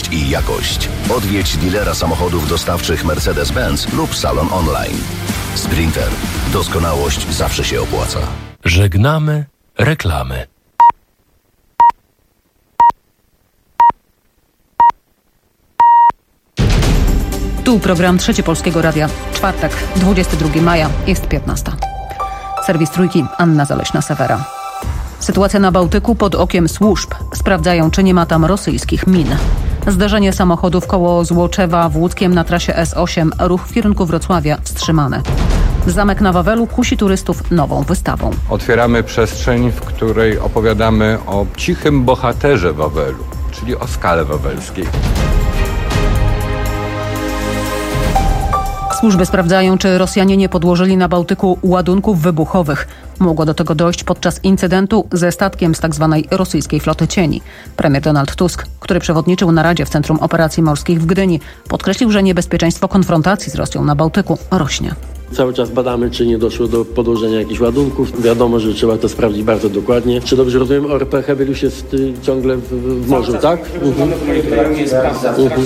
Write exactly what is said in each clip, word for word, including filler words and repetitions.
szybkość i jakość. Odwiedź dealera samochodów dostawczych Mercedes-Benz lub salon online. Sprinter. Doskonałość zawsze się opłaca. Żegnamy reklamy. Tu program Trzeci Polskiego Radia. Czwartek, dwudziestego drugiego maja, jest piętnasta. Serwis Trójki, Anna Zaleśna-Sewera. Sytuacja na Bałtyku pod okiem służb. Sprawdzają, czy nie ma tam rosyjskich min. Zdarzenie samochodów koło Złoczewa w Łódzkiem na trasie S osiem. Ruch w kierunku Wrocławia wstrzymany. Zamek na Wawelu kusi turystów nową wystawą. Otwieramy przestrzeń, w której opowiadamy o cichym bohaterze Wawelu, czyli o skale wawelskiej. Służby sprawdzają, czy Rosjanie nie podłożyli na Bałtyku ładunków wybuchowych. Mogło do tego dojść podczas incydentu ze statkiem z tzw. rosyjskiej floty cieni. Premier Donald Tusk, który przewodniczył naradzie w Centrum Operacji Morskich w Gdyni, podkreślił, że niebezpieczeństwo konfrontacji z Rosją na Bałtyku rośnie. Cały czas badamy, czy nie doszło do podłożenia jakichś ładunków. Wiadomo, że trzeba to sprawdzić bardzo dokładnie. Czy dobrze rozumiem, O R P Heweliusz jest y, ciągle w, w morzu, tak? Mhm. Mhm.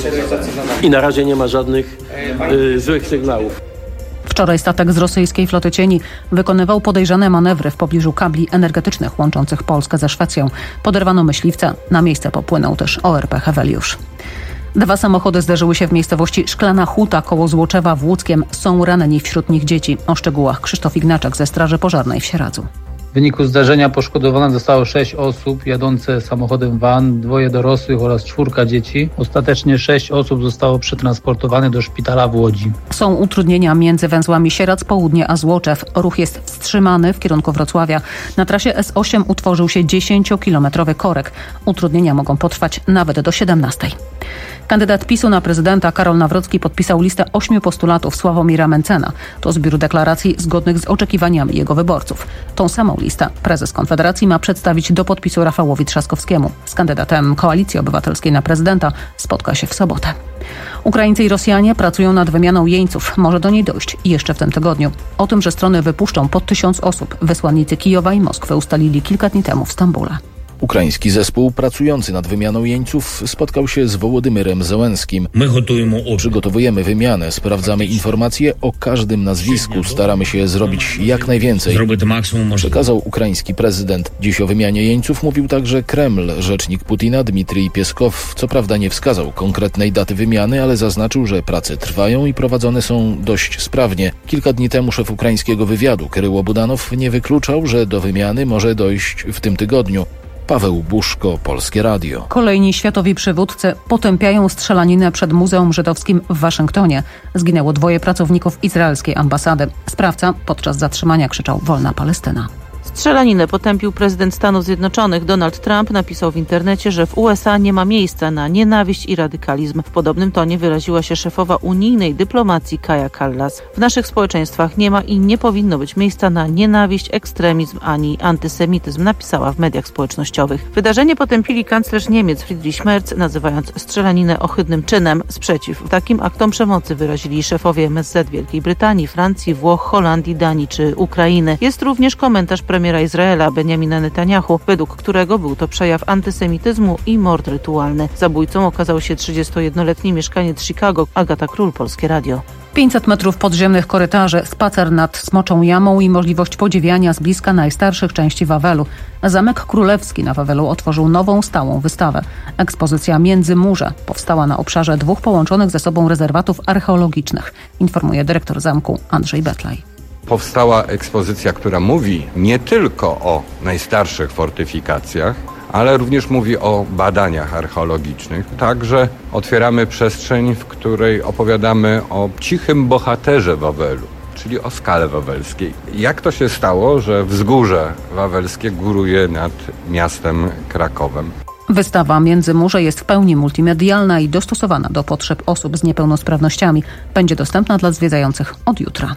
I na razie nie ma żadnych y, złych sygnałów. Wczoraj statek z rosyjskiej floty cieni wykonywał podejrzane manewry w pobliżu kabli energetycznych łączących Polskę ze Szwecją. Poderwano myśliwca. Na miejsce popłynął też O R P Heweliusz. Dwa samochody zderzyły się w miejscowości Szklana Huta koło Złoczewa w Łódzkiem. Są ranni wśród nich dzieci. O szczegółach Krzysztof Ignaczek ze Straży Pożarnej w Sieradzu. W wyniku zdarzenia poszkodowane zostało sześć osób jadące samochodem van, dwoje dorosłych oraz czwórka dzieci. Ostatecznie sześć osób zostało przetransportowane do szpitala w Łodzi. Są utrudnienia między węzłami Sieradz Południe a Złoczew. Ruch jest wstrzymany w kierunku Wrocławia. Na trasie S osiem utworzył się dziesięciokilometrowy korek. Utrudnienia mogą potrwać nawet do siedemnastej. Kandydat PiSu na prezydenta Karol Nawrocki podpisał listę ośmiu postulatów Sławomira Mencena. To zbiór deklaracji zgodnych z oczekiwaniami jego wyborców. Tą samą listę prezes Konfederacji ma przedstawić do podpisu Rafałowi Trzaskowskiemu. Z kandydatem Koalicji Obywatelskiej na prezydenta spotka się w sobotę. Ukraińcy i Rosjanie pracują nad wymianą jeńców. Może do niej dojść jeszcze w tym tygodniu. O tym, że strony wypuszczą po tysiąc osób, wysłannicy Kijowa i Moskwy ustalili kilka dni temu w Stambule. Ukraiński zespół pracujący nad wymianą jeńców spotkał się z Wołodymyrem Zełenskim. Przygotowujemy wymianę, sprawdzamy informacje o każdym nazwisku, staramy się zrobić jak najwięcej, przekazał ukraiński prezydent. Dziś o wymianie jeńców mówił także Kreml. Rzecznik Putina Dmitrij Pieskow co prawda nie wskazał konkretnej daty wymiany, ale zaznaczył, że prace trwają i prowadzone są dość sprawnie. Kilka dni temu szef ukraińskiego wywiadu Kryło Budanow nie wykluczał, że do wymiany może dojść w tym tygodniu. Paweł Buszko, Polskie Radio. Kolejni światowi przywódcy potępiają strzelaninę przed Muzeum Żydowskim w Waszyngtonie. Zginęło dwoje pracowników izraelskiej ambasady. Sprawca podczas zatrzymania krzyczał „Wolna Palestyna”. Strzelaninę potępił prezydent Stanów Zjednoczonych. Donald Trump napisał w internecie, że w U S A nie ma miejsca na nienawiść i radykalizm. W podobnym tonie wyraziła się szefowa unijnej dyplomacji Kaja Kallas. W naszych społeczeństwach nie ma i nie powinno być miejsca na nienawiść, ekstremizm ani antysemityzm, napisała w mediach społecznościowych. Wydarzenie potępili kanclerz Niemiec Friedrich Merz, nazywając strzelaninę ohydnym czynem. Sprzeciw takim aktom przemocy wyrazili szefowie M S Z Wielkiej Brytanii, Francji, Włoch, Holandii, Danii czy Ukrainy. Jest również komentarz premiera Izraela Benjamina Netanyahu, według którego był to przejaw antysemityzmu i mord rytualny. Zabójcą okazał się trzydziestojednoletni mieszkaniec Chicago. Agata Król, Polskie Radio. pięćset metrów podziemnych korytarzy, spacer nad Smoczą Jamą i możliwość podziwiania z bliska najstarszych części Wawelu. Zamek Królewski na Wawelu otworzył nową stałą wystawę. Ekspozycja Międzymurze powstała na obszarze dwóch połączonych ze sobą rezerwatów archeologicznych, informuje dyrektor zamku Andrzej Betlej. Powstała ekspozycja, która mówi nie tylko o najstarszych fortyfikacjach, ale również mówi o badaniach archeologicznych. Także otwieramy przestrzeń, w której opowiadamy o cichym bohaterze Wawelu, czyli o skale wawelskiej. Jak to się stało, że wzgórze wawelskie góruje nad miastem Krakowem? Wystawa Międzymurze jest w pełni multimedialna i dostosowana do potrzeb osób z niepełnosprawnościami. Będzie dostępna dla zwiedzających od jutra.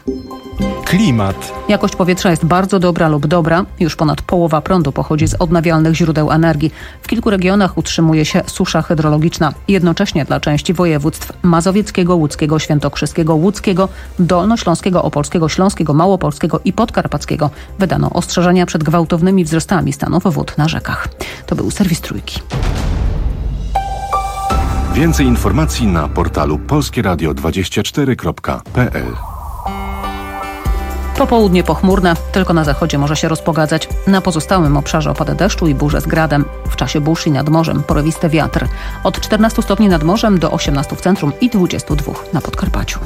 Klimat. Jakość powietrza jest bardzo dobra lub dobra. Już ponad połowa prądu pochodzi z odnawialnych źródeł energii. W kilku regionach utrzymuje się susza hydrologiczna. Jednocześnie dla części województw mazowieckiego, łódzkiego, świętokrzyskiego, łódzkiego, dolnośląskiego, opolskiego, śląskiego, małopolskiego i podkarpackiego wydano ostrzeżenia przed gwałtownymi wzrostami stanów wód na rzekach. To był serwis Trójki. Więcej informacji na portalu polskie radio dwadzieścia cztery kropka p l. Popołudnie pochmurne, tylko na zachodzie może się rozpogadzać. Na pozostałym obszarze opady deszczu i burze z gradem. W czasie burz i nad morzem porywisty wiatr. Od czternastu stopni nad morzem do osiemnastu w centrum i dwudziestu dwóch na Podkarpaciu.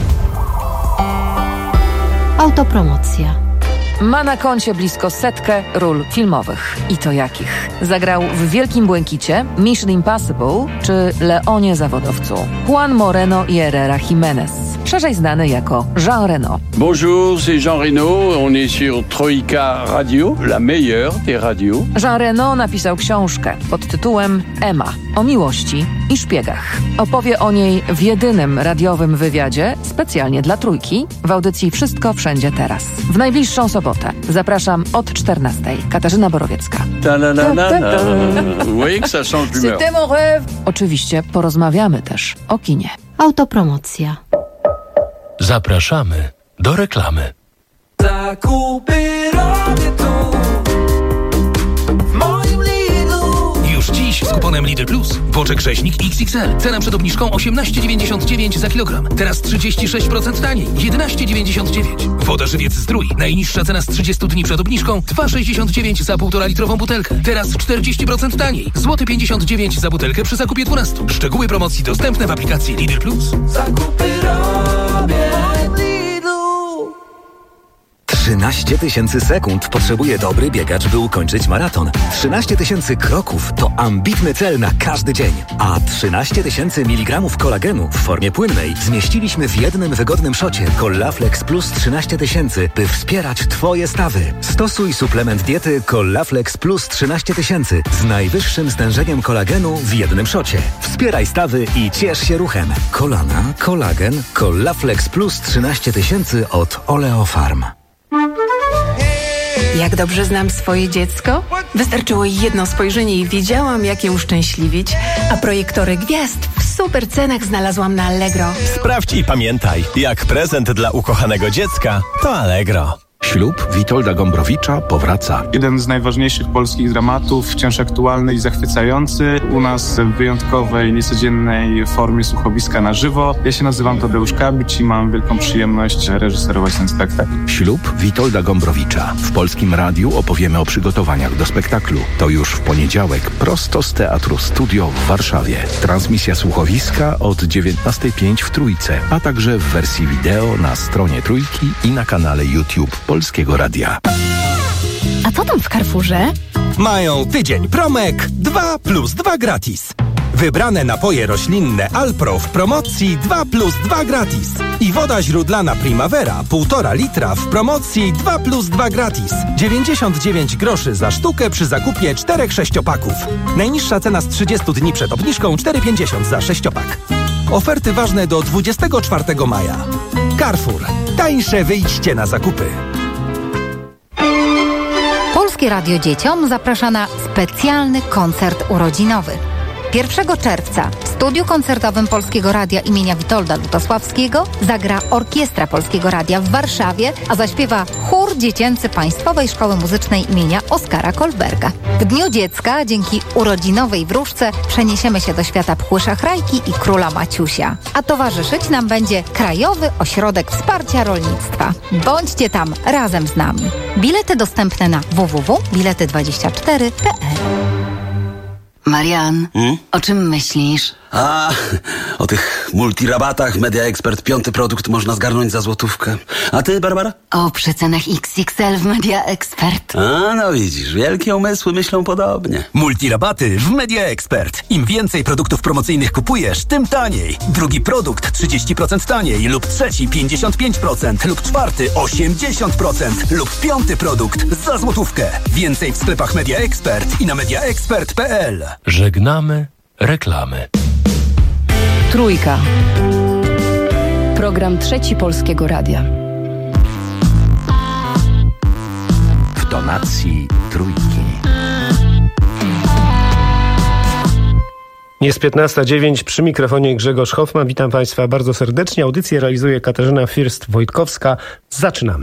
Autopromocja. Ma na koncie blisko setkę ról filmowych. I to jakich? Zagrał w Wielkim Błękicie, Mission Impossible czy Leonie Zawodowcu. Juan Moreno y Herrera Jiménez, szerzej znany jako Jean Reno. Bonjour, c'est Jean Reno. On est sur Troika Radio, la meilleure des radios. Jean Reno napisał książkę pod tytułem Emma o miłości i szpiegach. Opowie o niej w jedynym radiowym wywiadzie specjalnie dla Trójki w audycji Wszystko Wszędzie Teraz. W najbliższą sobotę zapraszam od czternastej. Katarzyna Borowiecka. Oczywiście porozmawiamy też o kinie. Autopromocja. Zapraszamy do reklamy. Zakupy robię tu, w moim Lidlu. Już dziś z kuponem Lidl Plus. Boczek rzeźnik X X L. Cena przed obniżką osiemnaście dziewięćdziesiąt dziewięć za kilogram. Teraz trzydzieści sześć procent taniej. jedenaście dziewięćdziesiąt dziewięć. Woda Żywiec Zdrój. Najniższa cena z trzydziestu dni przed obniżką dwa sześćdziesiąt dziewięć za półtora litrową butelkę. Teraz czterdzieści procent taniej. Złoty pięćdziesiąt dziewięć za butelkę przy zakupie dwunastu. Szczegóły promocji dostępne w aplikacji Lidl Plus. Zakupy robię. trzynaście tysięcy sekund potrzebuje dobry biegacz, by ukończyć maraton. trzynaście tysięcy kroków to ambitny cel na każdy dzień. A trzynaście tysięcy miligramów kolagenu w formie płynnej zmieściliśmy w jednym wygodnym szocie Collaflex Plus trzynaście tysięcy, by wspierać Twoje stawy. Stosuj suplement diety Collaflex Plus trzynaście tysięcy z najwyższym stężeniem kolagenu w jednym szocie. Wspieraj stawy i ciesz się ruchem. Kolana, kolagen, Collaflex Plus trzynaście tysięcy od Oleofarm. Jak dobrze znam swoje dziecko? Wystarczyło jedno spojrzenie i wiedziałam, jak je uszczęśliwić. A projektory gwiazd w super cenach znalazłam na Allegro. Sprawdź i pamiętaj, jak prezent dla ukochanego dziecka to Allegro. Ślub Witolda Gombrowicza powraca. Jeden z najważniejszych polskich dramatów, wciąż aktualny i zachwycający. U nas w wyjątkowej, niecodziennej formie słuchowiska na żywo. Ja się nazywam Tadeusz Kabicz i mam wielką przyjemność reżyserować ten spektakl. Ślub Witolda Gombrowicza. W Polskim Radiu opowiemy o przygotowaniach do spektaklu. To już w poniedziałek, prosto z Teatru Studio w Warszawie. Transmisja słuchowiska od dziewiętnastej pięć w Trójce, a także w wersji wideo na stronie Trójki i na kanale YouTube Polskiego Radia. A co tam w Carrefourze? Mają tydzień promek dwa plus dwa gratis. Wybrane napoje roślinne Alpro w promocji dwa plus dwa gratis. I woda źródlana Primavera półtora litra w promocji dwa plus dwa gratis. dziewięćdziesiąt dziewięć groszy za sztukę przy zakupie czterech sześciopaków. Najniższa cena z trzydziestu dni przed obniżką cztery pięćdziesiąt za sześciopak. Oferty ważne do dwudziestego czwartego maja. Carrefour. Tańsze wyjście na zakupy. Polskie Radio Dzieciom zaprasza na specjalny koncert urodzinowy. pierwszego czerwca w studiu koncertowym Polskiego Radia imienia Witolda Lutosławskiego zagra Orkiestra Polskiego Radia w Warszawie, a zaśpiewa chór dziecięcy Państwowej Szkoły Muzycznej imienia Oskara Kolberga. W Dniu Dziecka dzięki urodzinowej wróżce przeniesiemy się do świata Pchły Szachrajki i Króla Maciusia. A towarzyszyć nam będzie Krajowy Ośrodek Wsparcia Rolnictwa. Bądźcie tam razem z nami. Bilety dostępne na w w w kropka bilety dwadzieścia cztery kropka p l. Marian, hmm? o czym myślisz? A, o tych multirabatach Media Expert. Piąty produkt można zgarnąć za złotówkę. A ty, Barbara? O przecenach X X L w Media Expert. A, no widzisz, wielkie umysły myślą podobnie. Multirabaty w Media Expert. Im więcej produktów promocyjnych kupujesz, tym taniej. Drugi produkt trzydzieści procent taniej lub trzeci pięćdziesiąt pięć procent lub czwarty osiemdziesiąt procent lub piąty produkt za złotówkę. Więcej w sklepach Media Expert i na media expert kropka p l. Żegnamy reklamy. Trójka. Program Trzeci Polskiego Radia. W tonacji Trójki. Jest piętnasta dziewięć, przy mikrofonie Grzegorz Hoffman. Witam Państwa bardzo serdecznie. Audycję realizuje Katarzyna First-Wojtkowska. Zaczynamy.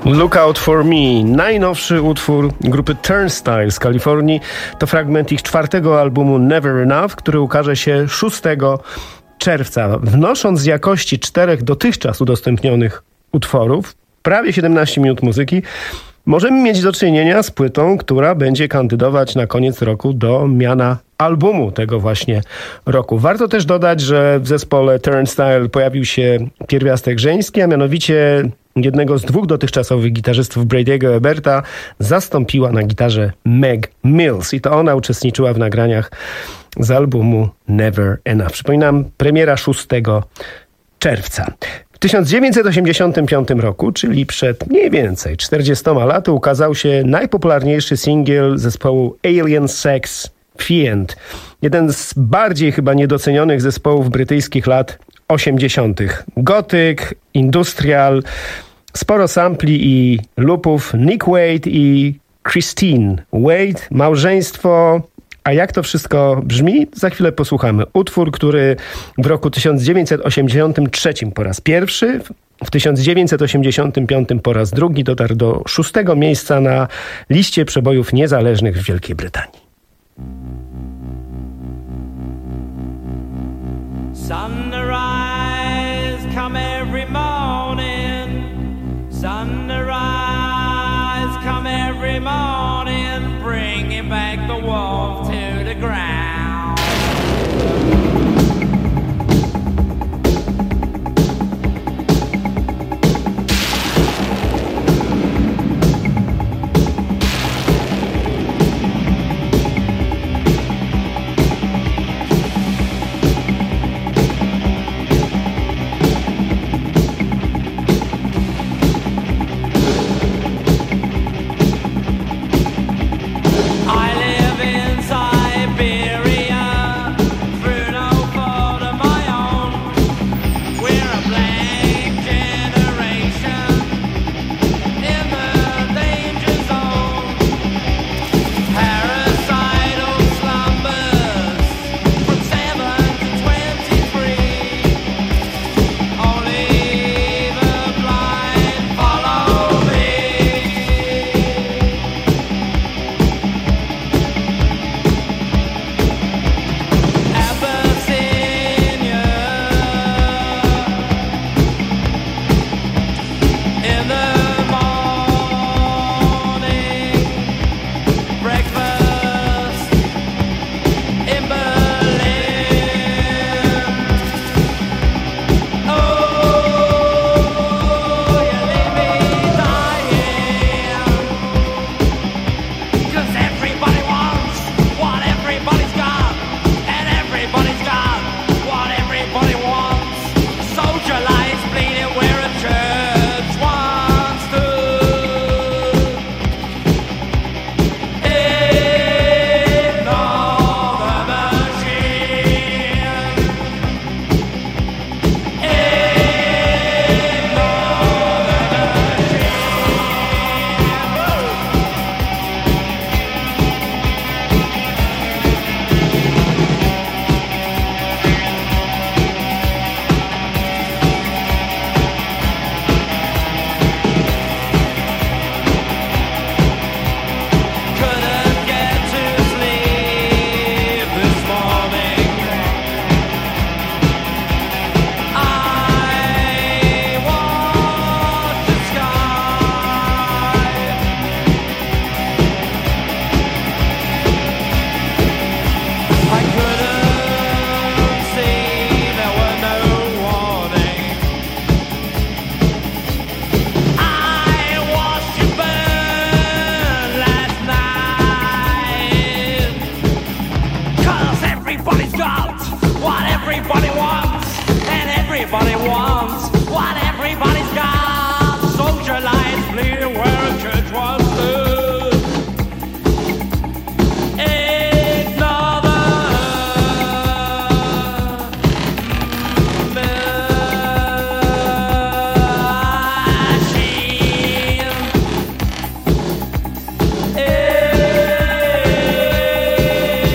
Look Out For Me, najnowszy utwór grupy Turnstile z Kalifornii. To fragment ich czwartego albumu Never Enough, który ukaże się szóstego czerwca. Wnosząc z jakości czterech dotychczas udostępnionych utworów, prawie siedemnaście minut muzyki, możemy mieć do czynienia z płytą, która będzie kandydować na koniec roku do miana albumu tego właśnie roku. Warto też dodać, że w zespole Turnstile pojawił się pierwiastek żeński, a mianowicie jednego z dwóch dotychczasowych gitarzystów Brady'ego Eberta zastąpiła na gitarze Meg Mills i to ona uczestniczyła w nagraniach z albumu Never Enough. Przypominam, premiera szóstego czerwca. W tysiąc dziewięćset osiemdziesiątym piątym roku, czyli przed mniej więcej czterdziestoma laty, ukazał się najpopularniejszy singiel zespołu Alien Sex Fiend. Jeden z bardziej chyba niedocenionych zespołów brytyjskich lat osiemdziesiątych. Gotyk, industrial, sporo sampli i loopów. Nick Wade i Christine Wade, małżeństwo. A jak to wszystko brzmi? Za chwilę posłuchamy. Utwór, który w roku tysiąc dziewięćset osiemdziesiątym trzecim po raz pierwszy, w tysiąc dziewięćset osiemdziesiątym piątym po raz drugi dotarł do szóstego miejsca na liście przebojów niezależnych w Wielkiej Brytanii. Sunrise come every morning, sunrise come every morning, bringing back the wolf to the ground.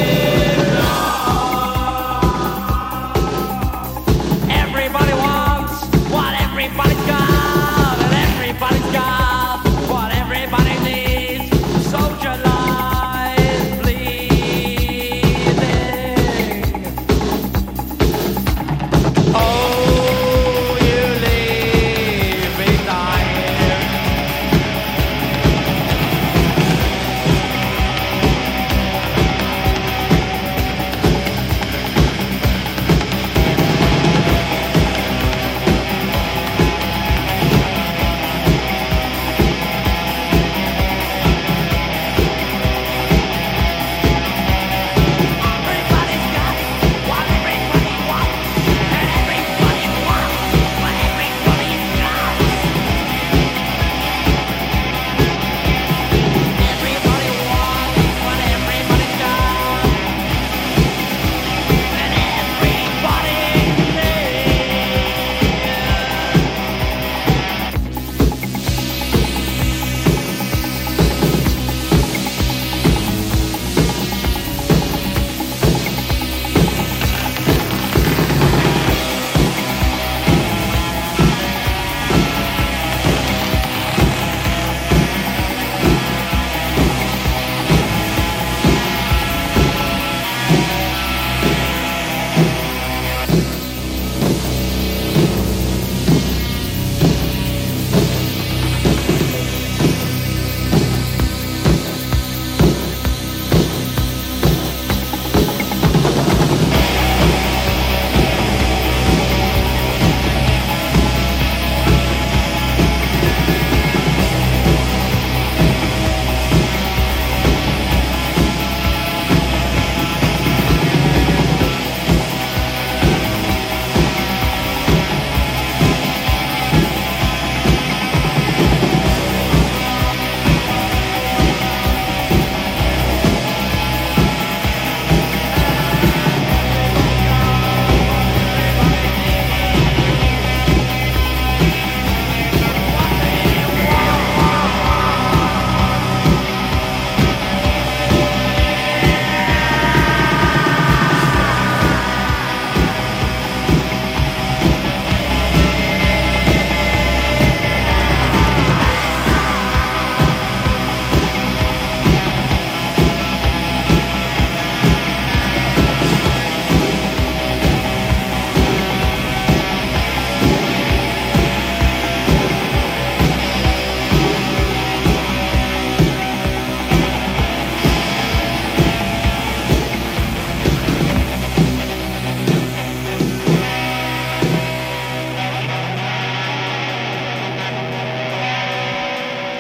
Everybody wants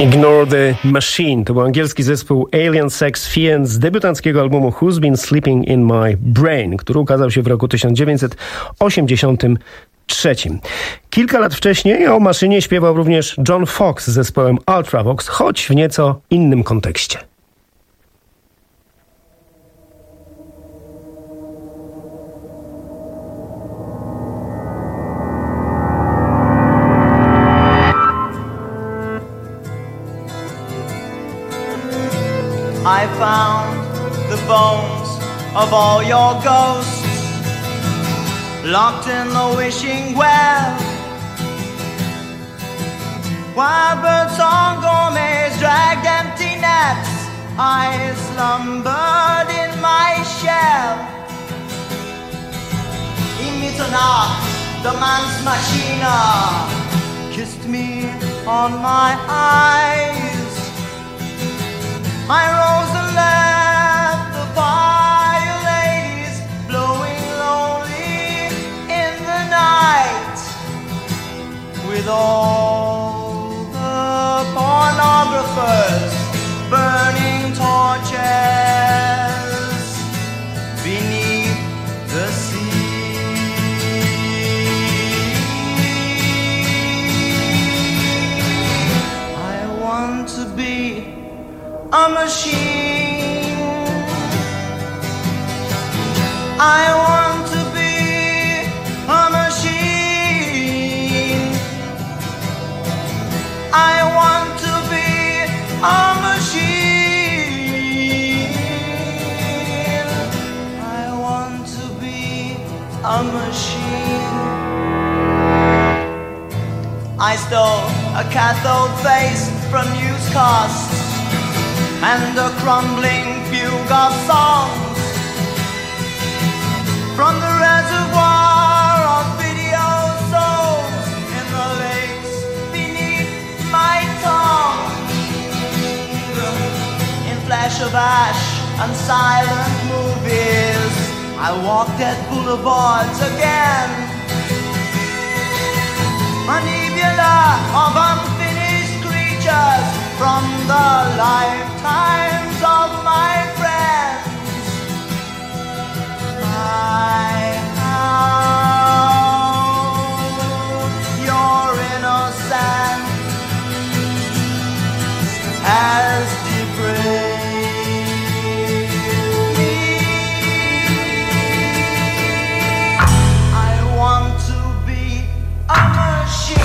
Ignore the Machine to był angielski zespół Alien Sex Fiend z debiutanckiego albumu Who's Been Sleeping in My Brain, który ukazał się w roku tysiąc dziewięćset osiemdziesiątym trzecim. Kilka lat wcześniej o maszynie śpiewał również John Fox z zespołem Ultravox, choć w nieco innym kontekście. I found the bones of all your ghosts locked in the wishing well. While bird song gourmets dragged empty nets, I slumbered in my shell. In Mitternacht, the man's machina kissed me on my eyes. I rose and left the fire ladies blowing lonely in the night, with all the pornographers burning torches beneath the sea. I want to be a machine. I want to be a machine. I want to be a machine. I want to be a machine. I stole a cathode face from newscasts and a crumbling fugue of songs from the reservoir of video souls in the lakes beneath my tongue. In flash of ash and silent movies, I walked at boulevards again. A nebula of unfinished creatures from the lifetimes of my friends. I hope your innocence has depraved me. I want to be a machine.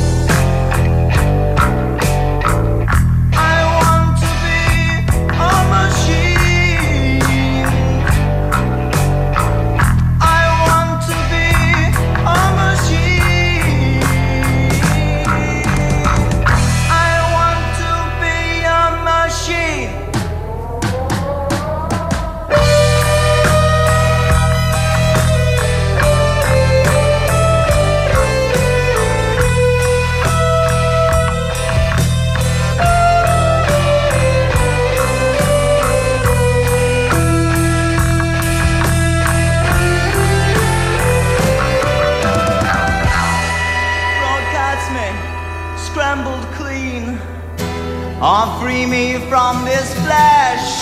Or free me from this flesh.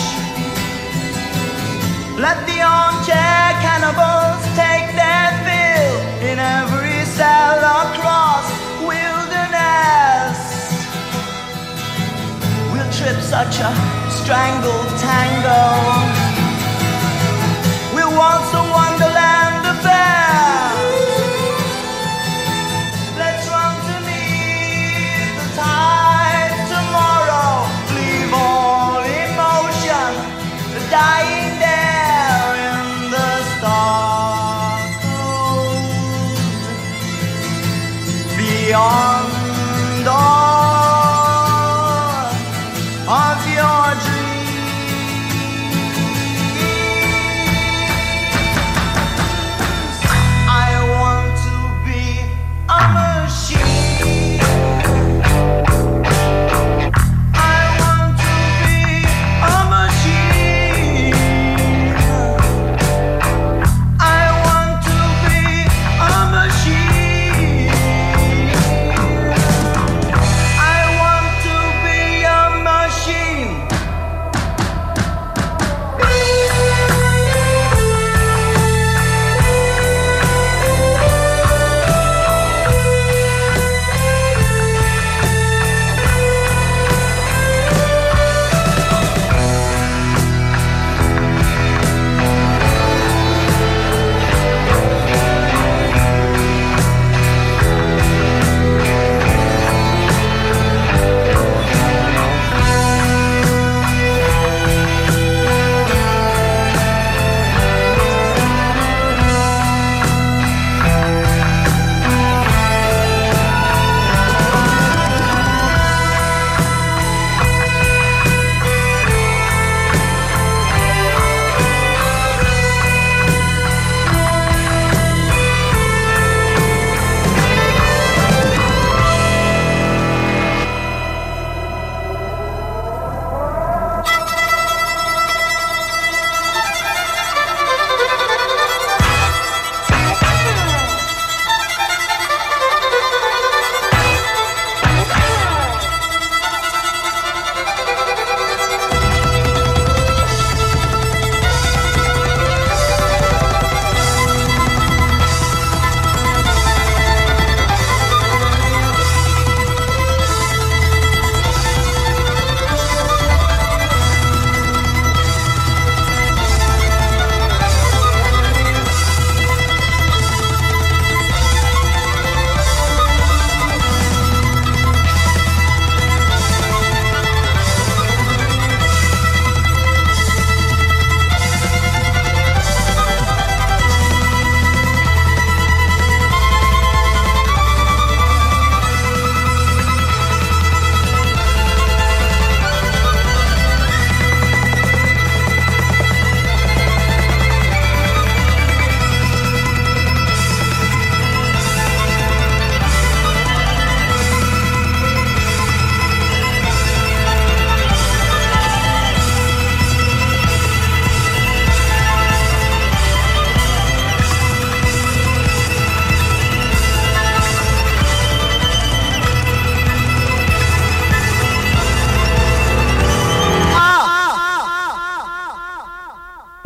Let the armchair cannibals take their fill in every cell across wilderness. We'll trip such a strangled tango. We'll waltz a wonderland affair. Let's run to meet the tide tomorrow. Leave all emotion dying there in the stark cold. Beyond all of your dreams, I want to be a machine. I want to be a machine. I want to be a machine.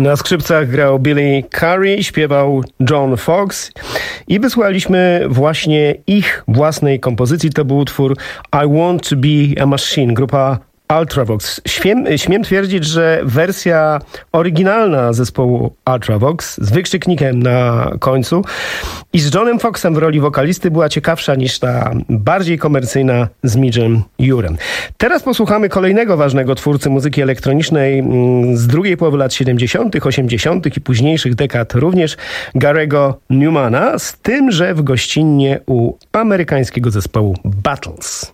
Na skrzypcach grał Billy Currie, śpiewał John Fox i wysłuchaliśmy właśnie ich własnej kompozycji. To był utwór I Want to Be a Machine, grupa Ultravox. Śmiem, śmiem twierdzić, że wersja oryginalna zespołu Ultravox z wykrzyknikiem na końcu i z Johnem Foxem w roli wokalisty była ciekawsza niż ta bardziej komercyjna z Midgem Urem. Teraz posłuchamy kolejnego ważnego twórcy muzyki elektronicznej z drugiej połowy lat siedemdziesiątych, osiemdziesiątych i późniejszych dekad, również Gary'ego Newmana, z tym, że w gościnnie u amerykańskiego zespołu Battles.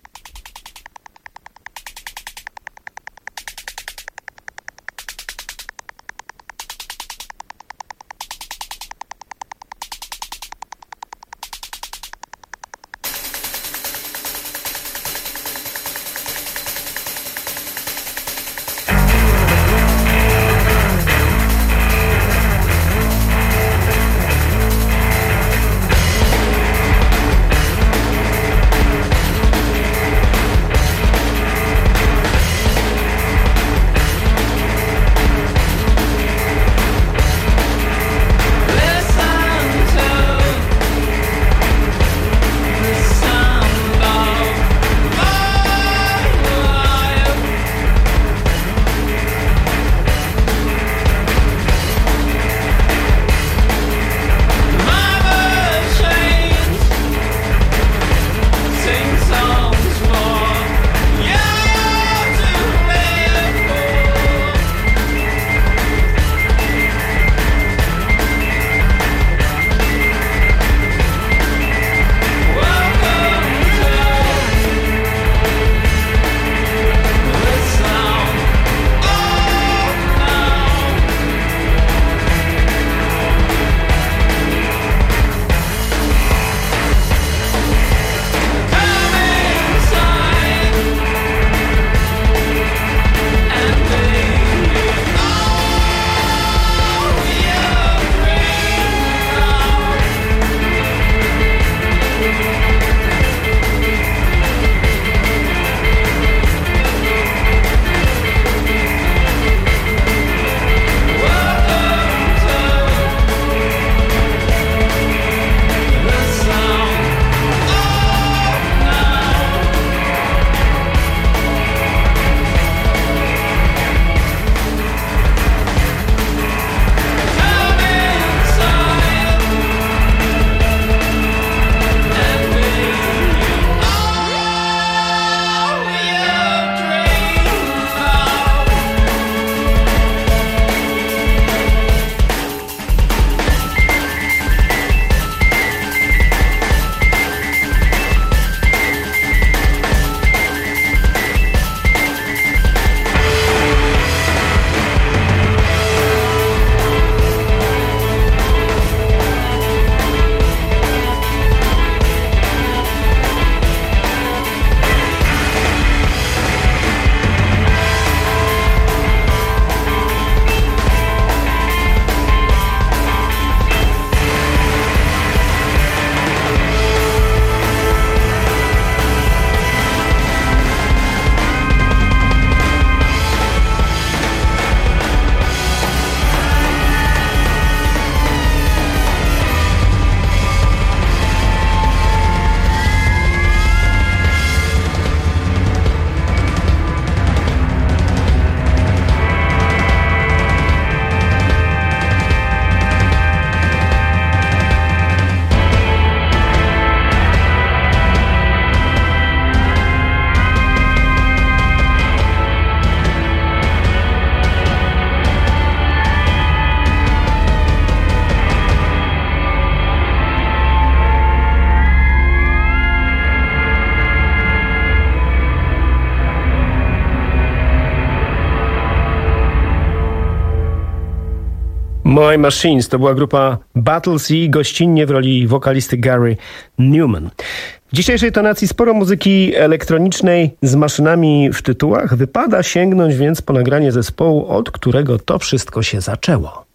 My Machines to była grupa Battles i gościnnie w roli wokalisty Gary Newman. W dzisiejszej tonacji sporo muzyki elektronicznej z maszynami w tytułach. Wypada sięgnąć więc po nagranie zespołu, od którego to wszystko się zaczęło.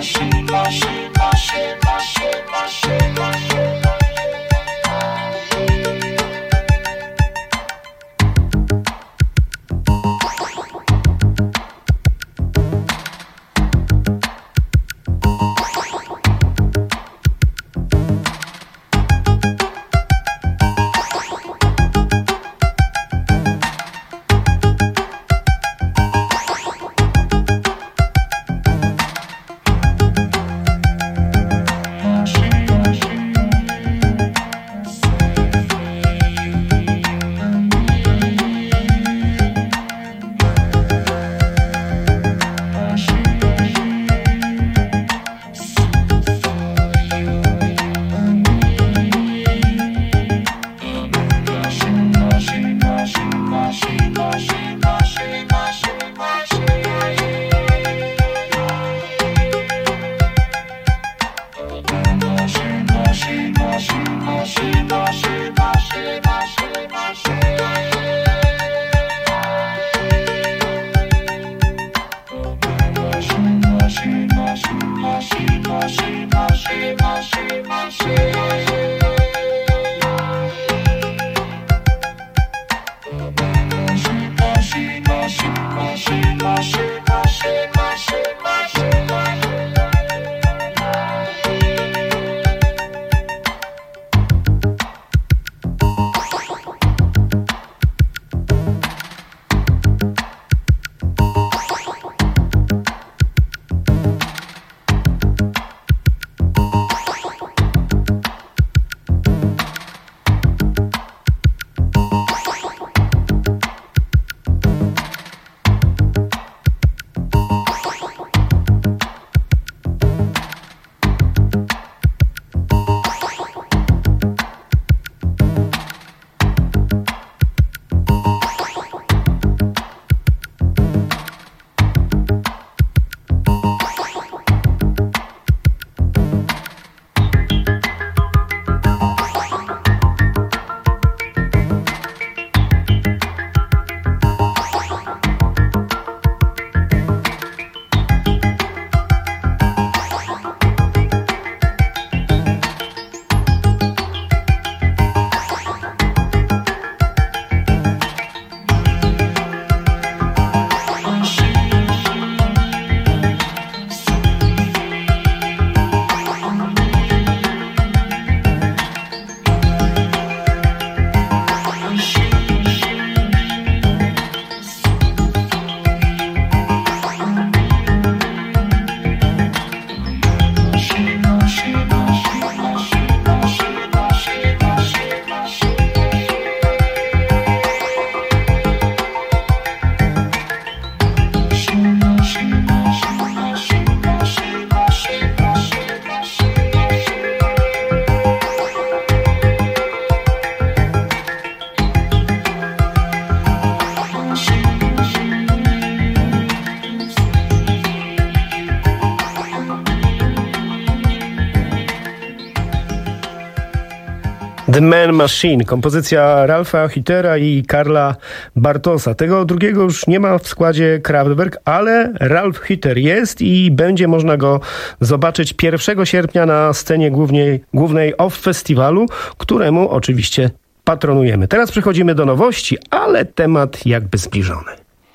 The Man Machine, kompozycja Ralfa Hittera i Karla Bartosa. Tego drugiego już nie ma w składzie Kraftwerk, ale Ralf Hitter jest i będzie można go zobaczyć pierwszego sierpnia na scenie głównej, głównej Off Festiwalu, któremu oczywiście patronujemy. Teraz przechodzimy do nowości, ale temat jakby zbliżony.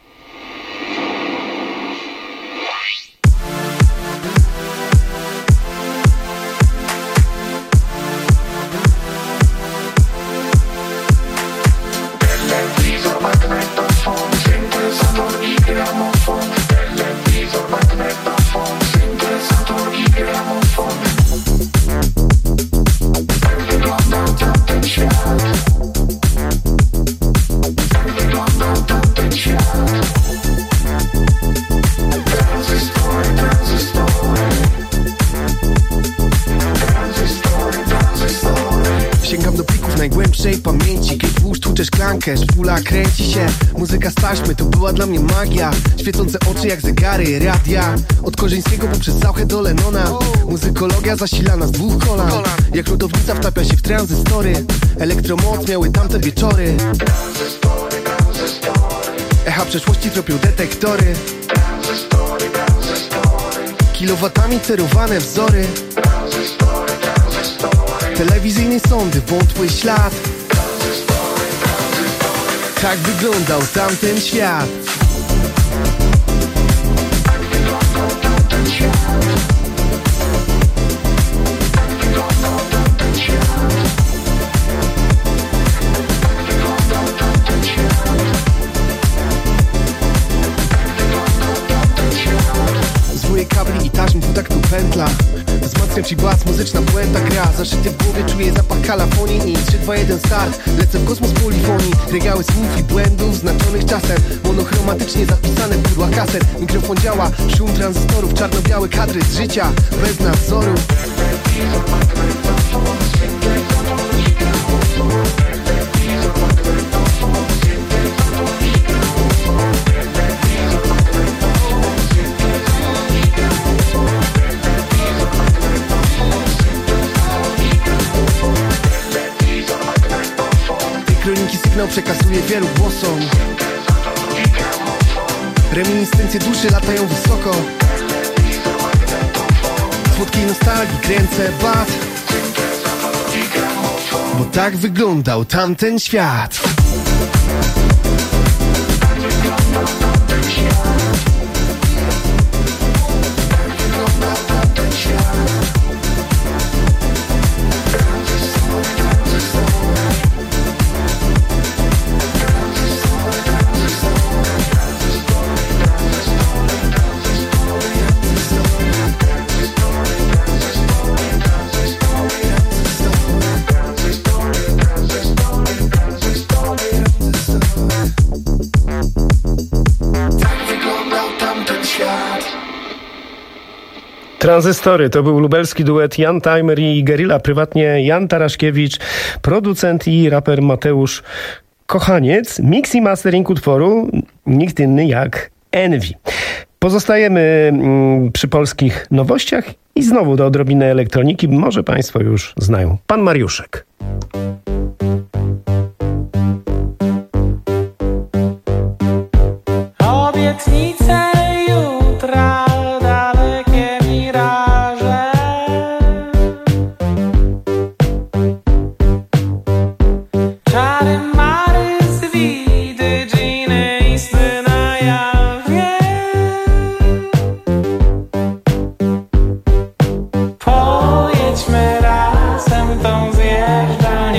Pamięci, kiedy włóż tłucze szklankę, szpula kręci się. Muzyka z taśmy to była dla mnie magia. Świecące oczy jak zegary, radia. Od Korzyńskiego poprzez Sauchę do Lennona. Muzykologia zasilana z dwóch kolan. Jak lodownica wtapia się w tranzystory. Elektromoc miały tamte wieczory. Echa przeszłości tropią detektory. Kilowatami cerowane wzory, telewizyjne sądy, wątły ślad. Tak wyglądał tamten świat. Zwoje kabli i taśm, dwutaktu pętla. Wzmacniam ci bas, muzyczna błęda gra. Zaszyty w głowie czuję zapach kalafonii. I trzy, dwa, jeden start, lecę w kosmos polifonii. Regały słów i błędów znaczonych czasem. Monochromatycznie zapisane w pudła kaset. Mikrofon działa, szum tranzystorów. Czarno-białe kadry z życia, bez nadzoru. Kroniki sygnał przekazuje wielu głosom. Reminiscencje duszy latają wysoko. Słodkiej nostalgii kręcę bat, bo tak wyglądał tamten świat. Tranzystory to był lubelski duet Jan Timer i Gerilla, prywatnie Jan Taraszkiewicz, producent i raper Mateusz Kochaniec. Mix i mastering utworu nikt inny jak Envy. Pozostajemy mm, przy polskich nowościach i znowu do odrobiny elektroniki, może Państwo już znają. Pan Mariuszek. Obietnice jutra, dalekie miraże. Czary mary, zwidy, dżiny i sny na jawie. Pojedźmy razem tą zjeżdżalnią.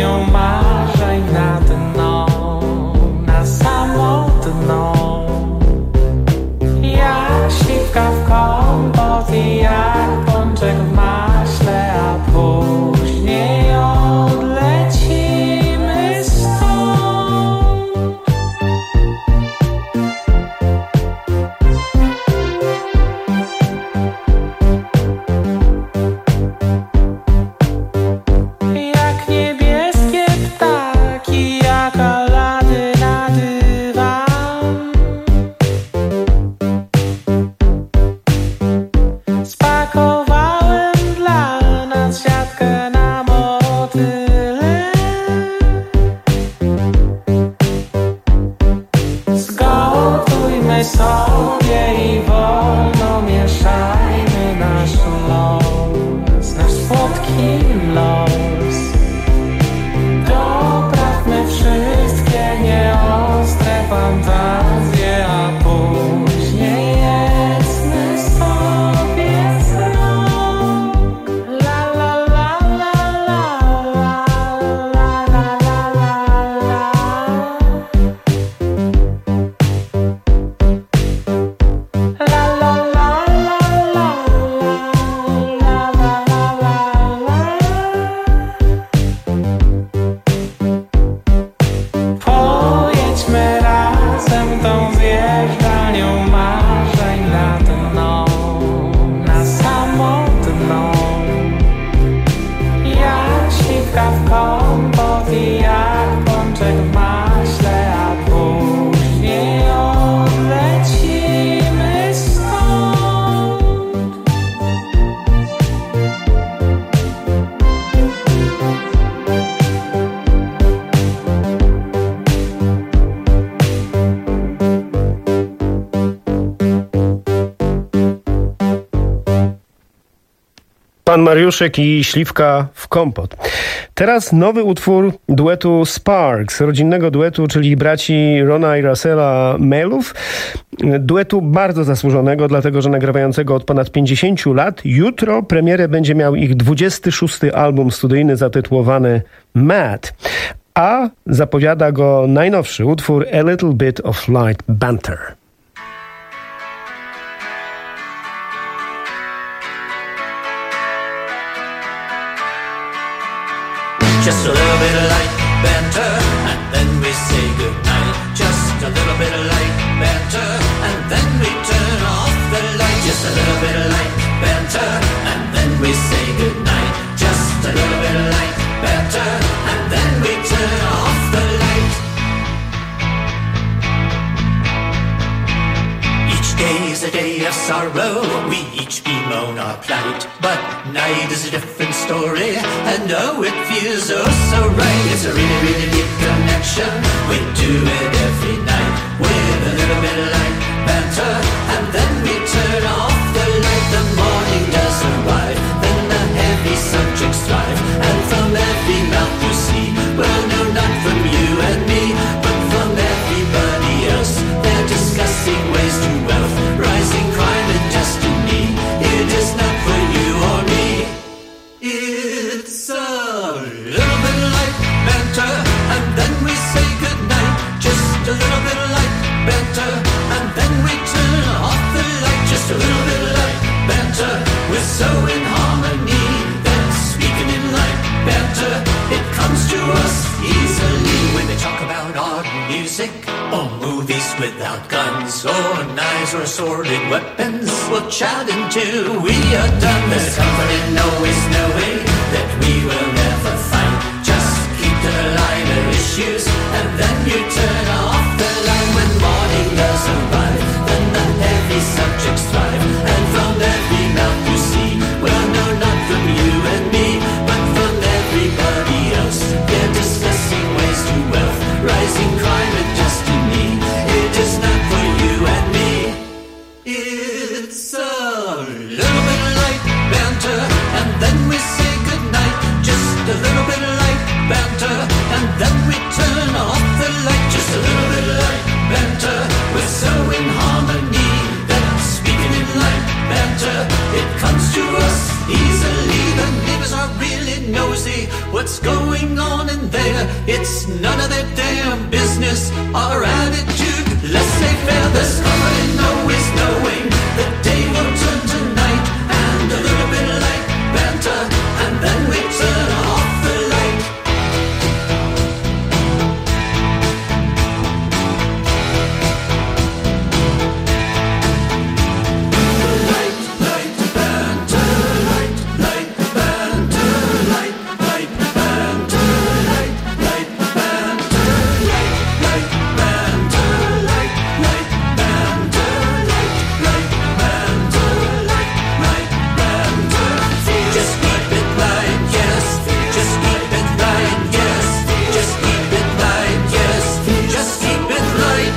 Pan Mariuszek i Śliwka w kompot. Teraz nowy utwór duetu Sparks, rodzinnego duetu, czyli braci Rona i Russella Melów. Duetu bardzo zasłużonego, dlatego że nagrywającego od ponad pięćdziesięciu lat. Jutro premierę będzie miał ich dwudziesty szósty album studyjny zatytułowany Mad. A zapowiada go najnowszy utwór A Little Bit of Light Banter. Just a little bit of light banter, and then we say goodnight. Just a little bit of light banter, and then we turn off the light. Just a little bit of light banter, and then we say goodnight. Just a little bit of light banter, and then we turn off the light. Each day is a day of sorrow, we each bemoan our plight. But night is a different story, and oh, it feels oh so right. It's a really, really deep connection, we do it every night. With a little bit of light banter, and then we turn off the light. The morning does arrive, then the heavy subjects thrive. And from every mouth you see, well, no, not from you and me, but from everybody else. They're discussing ways to wealth, rising crime and destiny. It is not for you or me. It's a little bit of light banter, and then we say goodnight. Just a little bit of light banter, and then we turn off the light. Just a little bit of light banter, we're so in harmony. Then speaking in light banter, it comes to us easily. When they talk about art and music, or movies without guns, or knives or assorted weapons, we'll chat until we are done. There's comfort in always knowing that we will never fight. Just keep to the line of issues, and then you turn off the line. When morning does arrive, then the heavy subjects thrive. And from every mouth you see, well, no, not from you and me, but from everybody else. They're discussing ways to wealth, rising crime and destiny. It is not for you and me. It's a little bit of light banter, and then we say goodnight. Just a little bit of light banter, and then we turn off the light. Just a little bit of light banter, we're so in harmony. That speaking in light banter, it comes to us easily. The neighbors are really nosy, what's going on in there? It's none of their damn business. Our attitude, laissez-faire. There's comfort in always knowing the day will turn to night. And a little bit of light banter, and then we turn off the light. Light, light banter, light, light banter, light, light banter, light, light banter, light, light banter, light, light banter, light, light banter, light, light banter. Just keep it light, yes. Just keep it light, yes. Just keep it light, yes. Just keep it light.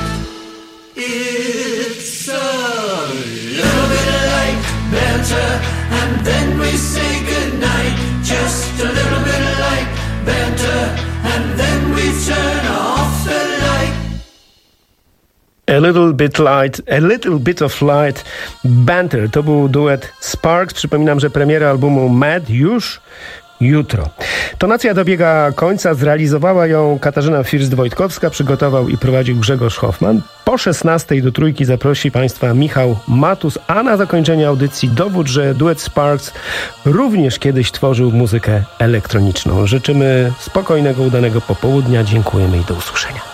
It's a little bit of light banter, and then we say goodnight. Just a little bit of light banter, and then we turn off the light. A Little Bit Light, A Little Bit of Light Banter. To był duet Sparks. Przypominam, że premiera albumu Mad już jutro. Tonacja dobiega końca. Zrealizowała ją Katarzyna First-Wojtkowska, przygotował i prowadził Grzegorz Hoffman. Po szesnastej do trójki zaprosi Państwa Michał Matus, a na zakończenie audycji dowód, że duet Sparks również kiedyś tworzył muzykę elektroniczną. Życzymy spokojnego, udanego popołudnia. Dziękujemy i do usłyszenia.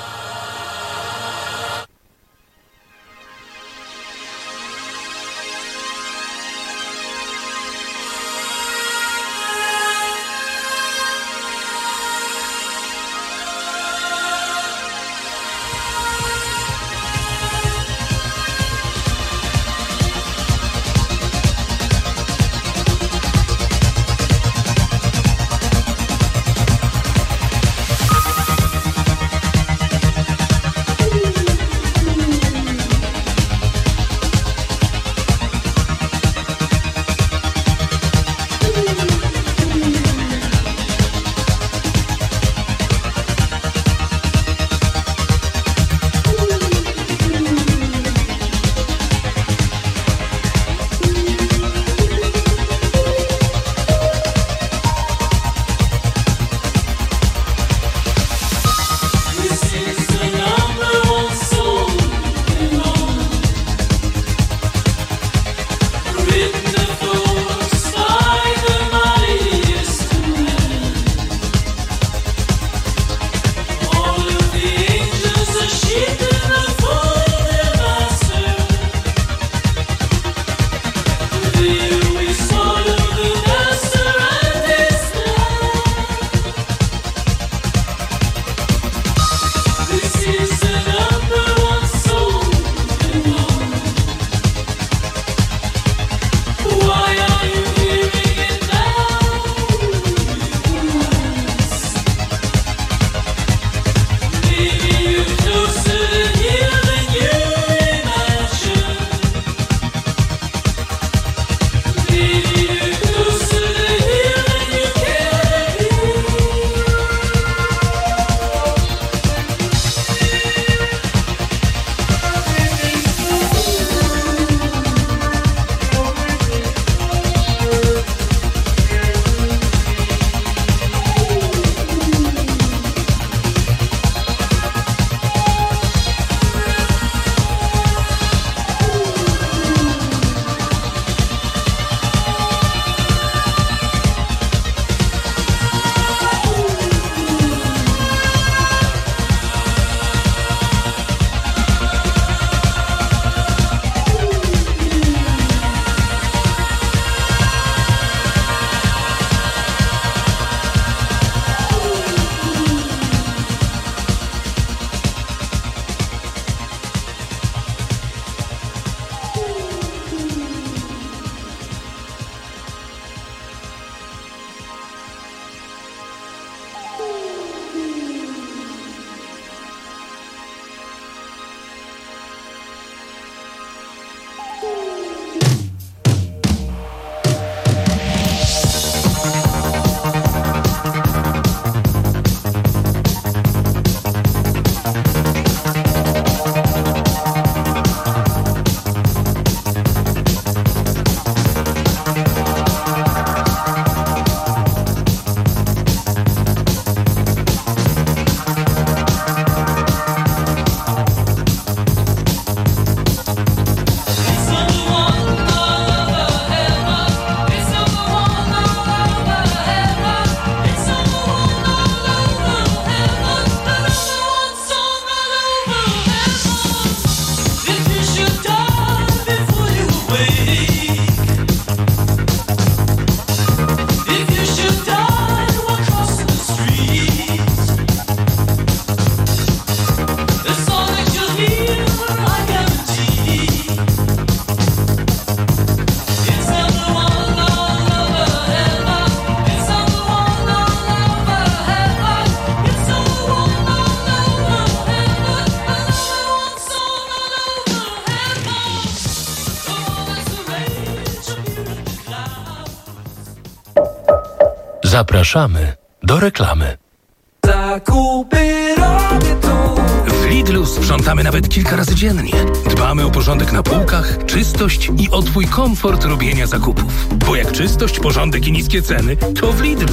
Zapraszamy do reklamy. Zakupy robię tu. W Lidlu sprzątamy nawet kilka razy dziennie. Dbamy o porządek na półkach, czystość i o twój komfort robienia zakupów. Bo jak czystość, porządek i niskie ceny, to w Lidlu.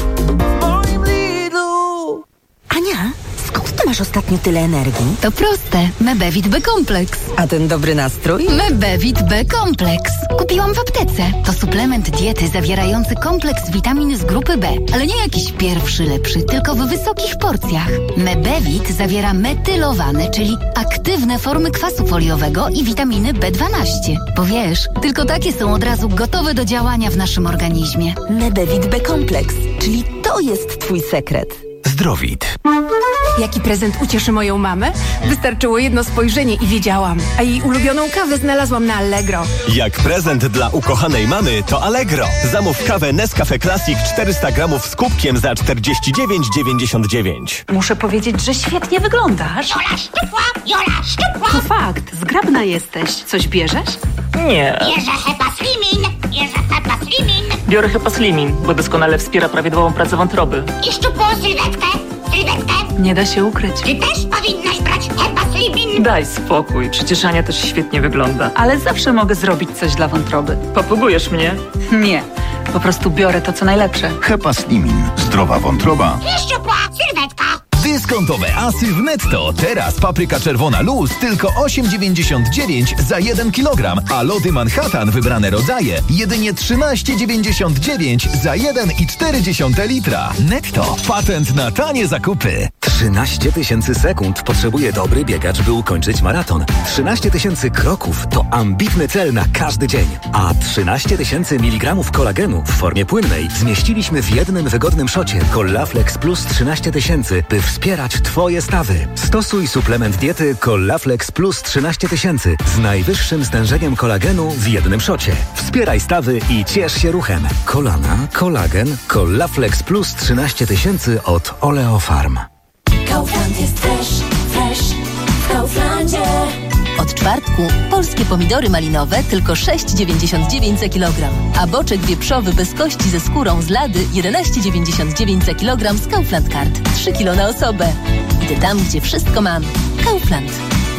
Ania, skąd ty masz ostatnio tyle energii? To proste. Mebevit B-kompleks. A ten dobry nastrój? Mebevit B-kompleks. Kupiłam w aptece. To suplement diety zawierający kompleks witamin z grupy B. Ale nie jakiś pierwszy, lepszy, tylko w wysokich porcjach. Mebevit zawiera metylowane, czyli aktywne formy kwasu foliowego i witaminy B dwanaście. Bo wiesz, tylko takie są od razu gotowe do działania w naszym organizmie. Mebevit B-kompleks, czyli to jest twój sekret. Zdrowit. Jaki prezent ucieszy moją mamę? Wystarczyło jedno spojrzenie i wiedziałam. A jej ulubioną kawę znalazłam na Allegro. Jak prezent dla ukochanej mamy, to Allegro. Zamów kawę Nescafe Classic czterysta gramów z kubkiem za czterdzieści dziewięć dziewięćdziesiąt dziewięć. Muszę powiedzieć, że świetnie wyglądasz. Jola szczupła, Jola szczupła. To fakt, zgrabna jesteś. Coś bierzesz? Nie. Bierze Hepa Slimin, bierze Hepa Slimin. Biorę Hepa Slimin, bo doskonale wspiera prawidłową pracę wątroby. I szczupłą sylwetkę, sylwetkę. Nie da się ukryć. Ty też powinnaś brać Hepa Slimin. Daj spokój, przecież Ania też świetnie wygląda. Ale zawsze mogę zrobić coś dla wątroby. Popugujesz mnie? Nie, po prostu biorę to, co najlepsze. Hepa Slimin. Zdrowa wątroba. I szczupła sylwetka. Dyskontowe asy w Netto. Teraz papryka czerwona luz tylko osiem dziewięćdziesiąt dziewięć za jeden kilogram, a lody Manhattan wybrane rodzaje jedynie trzynaście dziewięćdziesiąt dziewięć za jeden i cztery dziesiąte litra. Netto. Patent na tanie zakupy. trzynaście tysięcy sekund potrzebuje dobry biegacz, by ukończyć maraton. trzynaście tysięcy kroków to ambitny cel na każdy dzień. A trzynaście tysięcy miligramów kolagenu w formie płynnej zmieściliśmy w jednym wygodnym szocie Collaflex Plus trzynaście tysięcy, by wspierać twoje stawy. Stosuj suplement diety Collaflex Plus trzynaście tysięcy z najwyższym stężeniem kolagenu w jednym szocie. Wspieraj stawy i ciesz się ruchem. Kolana, kolagen, Collaflex Plus trzynaście tysięcy od Oleofarm. Kaufland jest fresh, fresh w Kauflandzie. Od czwartku polskie pomidory malinowe tylko sześć dziewięćdziesiąt dziewięć za kilogram, a boczek wieprzowy bez kości ze skórą z lady jedenaście dziewięćdziesiąt dziewięć za kilogram z Kaufland Card. trzy kilo na osobę. Idę tam, gdzie wszystko mam. Kaufland.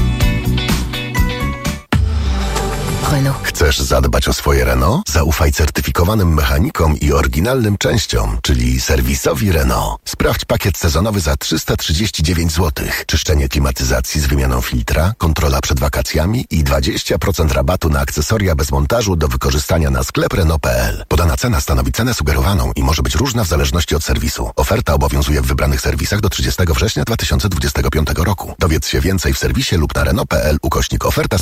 Renault. Chcesz zadbać o swoje Renault? Zaufaj certyfikowanym mechanikom i oryginalnym częściom, czyli serwisowi Renault. Sprawdź pakiet sezonowy za trzysta trzydzieści dziewięć złotych. Czyszczenie klimatyzacji z wymianą filtra, kontrola przed wakacjami i dwadzieścia procent rabatu na akcesoria bez montażu do wykorzystania na sklep Renault kropka p l. Podana cena stanowi cenę sugerowaną i może być różna w zależności od serwisu. Oferta obowiązuje w wybranych serwisach do trzydziestego września dwa tysiące dwudziestego piątego roku. Dowiedz się więcej w serwisie lub na Renault kropka p l ukośnik oferta